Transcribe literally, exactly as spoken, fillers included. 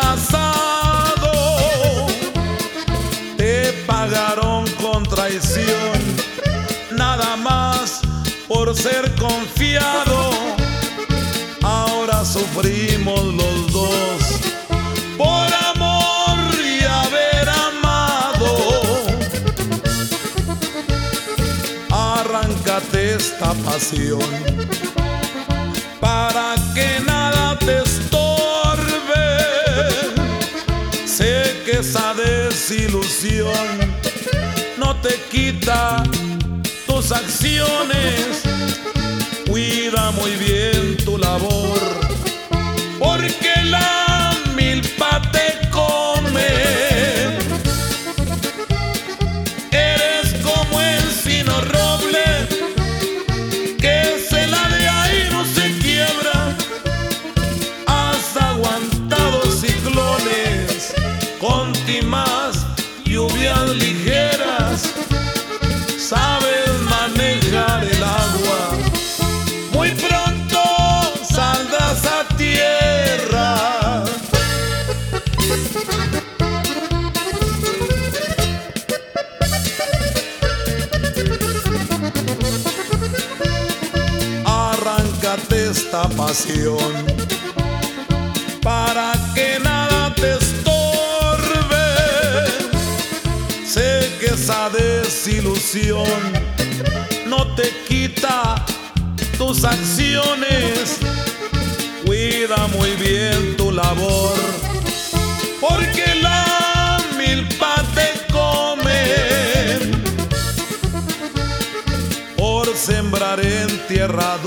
pasado te pagaron con traición, nada más por ser confiado. Ahora sufrimos los dos por amor y haber amado. Arráncate esta pasión para que nada te estorbe. Sé que esa desilusión no te quita tus acciones. Cuida muy bien tu labor, porque la milpa te come. Eres como encino roble, que se la de ahí no se quiebra. Has aguantado ciclones, contimas, lluvias ligeras. Sabes manejar el agua, muy pronto saldrás a tierra. Arráncate esta pasión para que nada te estorbe. Sé que esa desilusión no te quita tus acciones. Cuida muy bien tu labor, porque la milpa te come. Por sembrar en tierra